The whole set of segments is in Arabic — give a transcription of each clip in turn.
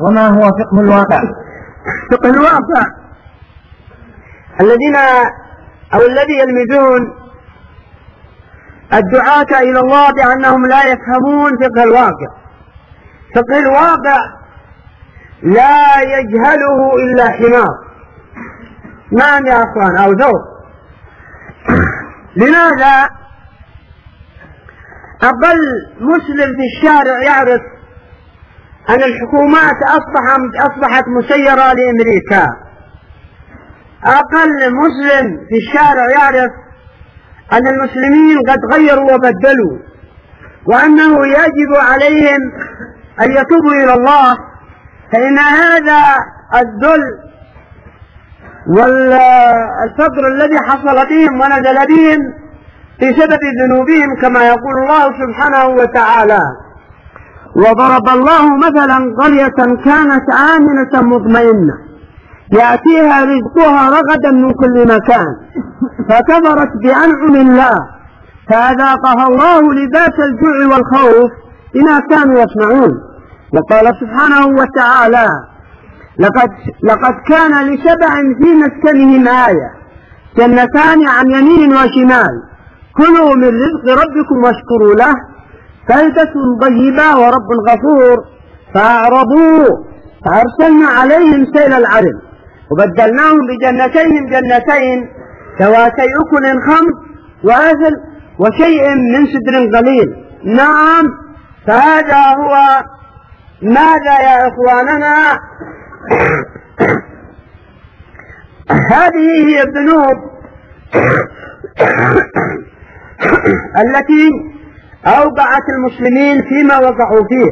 وما هو فقه الواقع؟ فقه الواقع الذين أو الذي يلمزون الدعاة إلى الله بأنهم لا يفهمون فقه الواقع. فقه الواقع لا يجهله إلا حمار. نعم يا أخوان، أو ذوق. لماذا؟ أقل مسلم في الشارع يعرف أن الحكومات أصبحت مسيرة لأمريكا. أقل مسلم في الشارع يعرف أن المسلمين قد غيروا وبدلوا، وأنه يجب عليهم أن يتوبوا إلى الله، فإن هذا الذل والفقر الذي حصل بهم ونزل بهم بسبب ذنوبهم كما يقول الله سبحانه وتعالى: وضرب الله مثلا قرية كانت آمنة مطمئنة يأتيها رزقها رغدا من كل مكان فكفرت بأنعم الله فأذاقها الله لباس الجوع والخوف بما كانوا يصنعون. وقال سبحانه وتعالى: لقد كان لسبع في مسكنهم آية جنتان عن يمين وشمال كلوا من رزق ربكم واشكروا له بلدة طيبة ورب غفور فأعرضوا فأرسلنا عليهم سيل العرم وبدلناهم جنتين ذواتي أكل خمط وأثل وشيء من سدر قليل. نعم، فهذا هو. ماذا يا إخواننا؟ هذه هي الذنوب التي أوقعت المسلمين فيما وقعوا فيه.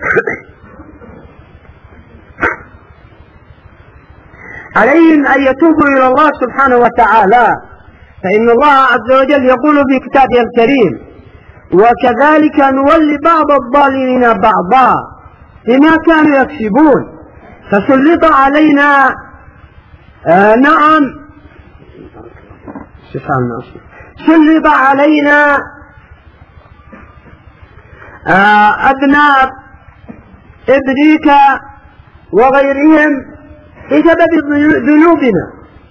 عليهم أن يتوبوا إلى الله سبحانه وتعالى، فإن الله عز وجل يقول في كتابه الكريم: وكذلك نولي بعض الظالمين بعضا بما كانوا يكسبون فسلط علينا سلط علينا أبناء إبريق وغيرهم بسبب ذنوبنا.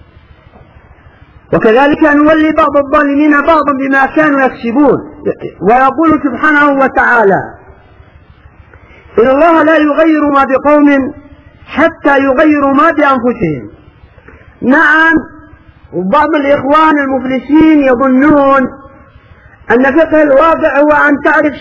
وكذلك نولي بعض الظالمين بعضا بما كانوا يكسبون. ويقول سبحانه وتعالى: إن الله لا يغير ما بقوم حتى يغيروا ما بأنفسهم. نعم، وبعض الإخوان المفلسين يظنون أن فقه الواقع هو أن تعرف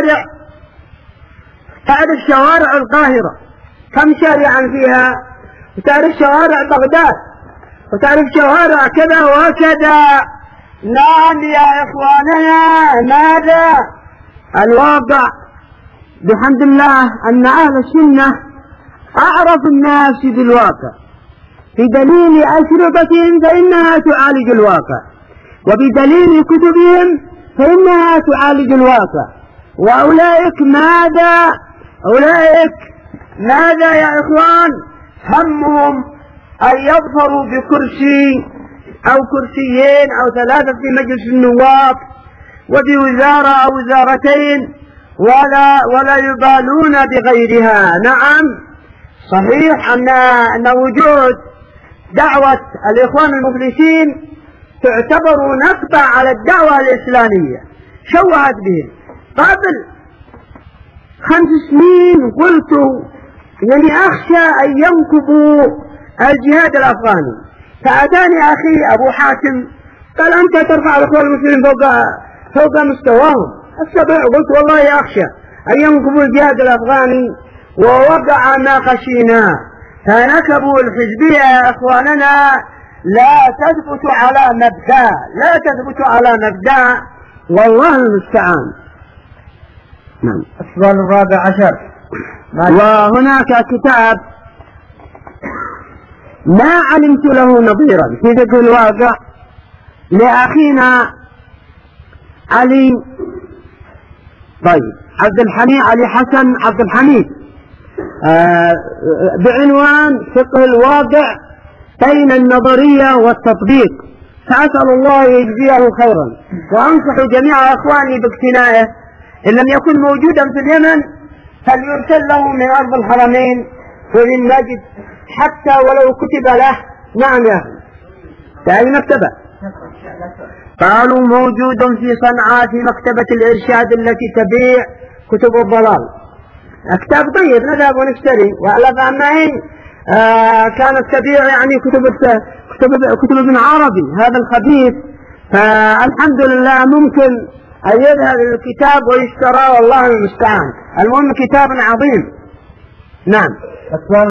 شوارع القاهرة كم شارعا فيها، وتعرف شوارع بغداد، وتعرف شوارع كذا وكذا. نعم يا إخواننا، ماذا الواقع؟ بحمد الله أن أهل السنة أعرف الناس بالواقع بدليل أشرطتهم فإنها تعالج الواقع، وبدليل كتبهم فإنها تعالج الواقع. وأولئك ماذا يا إخوان؟ همهم أن يظفروا بكرسي أو كرسيين أو ثلاثة في مجلس النواب وبوزارة أو وزارتين ولا يبالون بغيرها. نعم، صحيح أن وجود دعوة الإخوان المفلسين تعتبر نكبة على الدعوة الإسلامية شوهت بهم. قبل 5 سنين قلت إنني أخشى أن ينكبوا الجهاد الأفغاني، فأتاني أخي أبو حاتم قال: أنت ترفع الإخوان المسلمين فوق مستواهم. قلت: والله أخشى أن ينكبوا الجهاد الأفغاني، ووقع ما خشينا، فنكبوا الحزبية يا إخواننا. لا تثبت على مبدأ، والله المستعان. نعم. السؤال الرابع عشر: وهناك كتاب ما علمت له نظيرا في ذكر الواقع لأخينا علي علي حسن عبد الحميد بعنوان فقه الواقع بين النظرية والتطبيق، فأسأل الله يجزيه خيرا، وأنصح جميع إخواني باقتنائه. إن لم يكن موجودا في اليمن فليرسل له من أرض الحرمين ومن نجد حتى ولو كتب له. نعم يا أخي، في أي مكتبة؟ قالوا موجود في صنعاء في مكتبة الإرشاد التي تبيع كتب الضلال. كتاب طيب، نذهب ونشتري. وأعلم أنها كانت تبيع يعني كتب ابن عربي هذا الخبيث، فالحمد لله ممكن أن يذهب الكتاب ويشترى، والله المستعان. المهم كتاب عظيم. نعم.